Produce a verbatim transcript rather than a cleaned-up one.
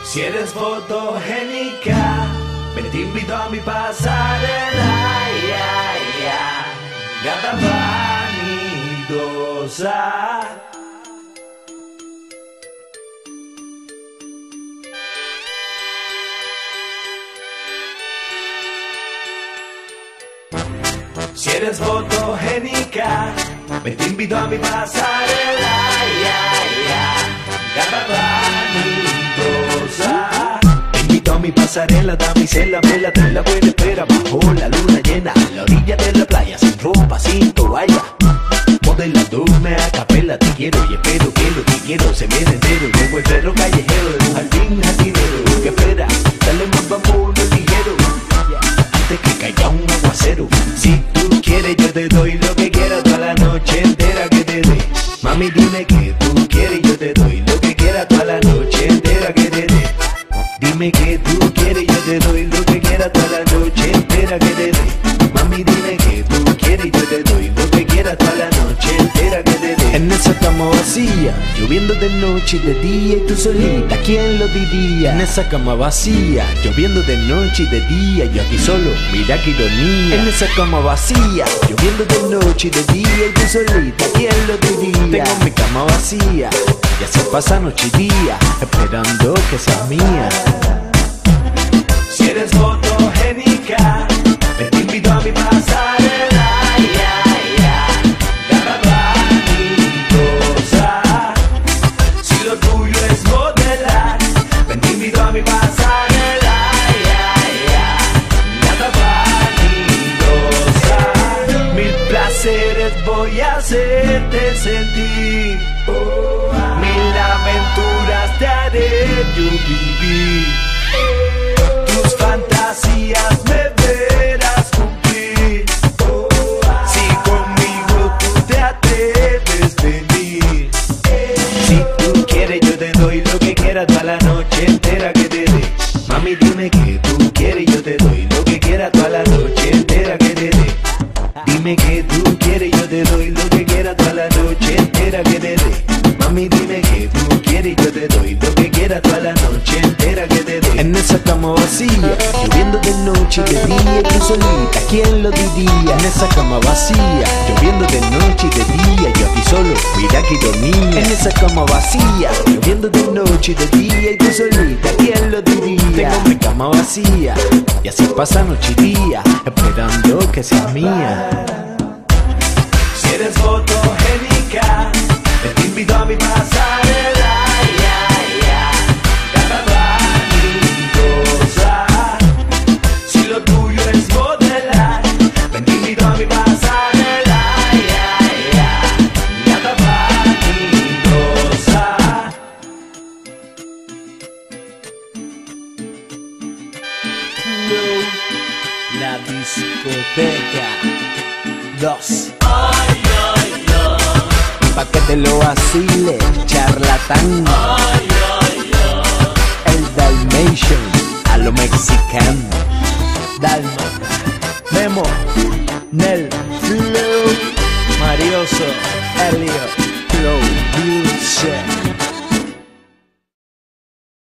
Si eres fotogénica, ven te invito a mi pasarela, ya, ya, gata vanidosa. Si eres fotogénica, ven te invito a mi pasarela, ya, ya, gata vanidosa. Te invito a mi pasarela, damisela, vela, trae la buena espera bajo la luna llena, a la orilla de la playa, sin ropa, sin toalla. Modelándome a capela, te quiero y espero que lo que quiero se viene entero. Como el perro callejero de un jardín jardinero. ¿Qué espera? Dale más vamos, no ligero, antes que caiga un aguacero. Si tú quieres yo te doy lo que quieras toda la noche entera que te dé. Mami dime que tú quieres yo te doy lo que quieras toda la noche entera que te dé. Dime que tú quieres yo te doy lo que quieras toda la noche entera que te dé. Mami dime que tú quieres yo te doy lo que quieras toda la noche entera que te dé. En esa cama vacía, lloviendo de noche y de día y tú solita, ¿quién lo diría? En esa cama vacía, lloviendo de noche y de día, yo aquí solo, mira qué ironía. En esa cama vacía, lloviendo de noche y de día y tú solita, ¿quién lo diría? Tengo mi cama vacía, y así pasa noche y día, esperando que seas mía. Si eres fotogénica, ven te invito a mi pasarela, ya, ya, gata vanidosa. Si lo tuyo es modelar, ven te invito a mi pasarela, ya, ya, gata vanidosa. Mil placeres voy a hacerte sentir, mil aventuras te haré yo vivir. Tus fantasías me verás cumplir, si conmigo tú te atreves a venir. Si tú quieres yo te doy lo que quieras toda la noche entera que te dé. Mami dime que tú quieres yo te doy lo que quieras toda la noche entera que te dé. Dime que tú quieres yo te doy lo que quieras toda la noche entera que te dé. Mami dime que tú quieres yo te doy lo que quieras toda la noche entera que te dé. En esa cama vacía, lloviendo de noche y de día y tú solita, ¿quién lo diría? En esa cama vacía, lloviendo de noche y de día, yo aquí solo, mira qué ironía. En esa cama vacía, lloviendo de noche y de día y tú solita, ¿quién lo diría? Tengo mi cama vacía, y así pasa noche y día, esperando que seas mía. Si eres fotogénica, te invito a mi pasarela, ya, ya, gata vanidosa. Si lo tuyo es modelar, ven te invito a mi pasarela, ya, ya, gata vanidosa. No, la discoteca dos. Pa' que te lo vacile, charlatán. Ay, ay, ay. El Dalmatian, a lo mexicano. Dalma, Memo, Nel.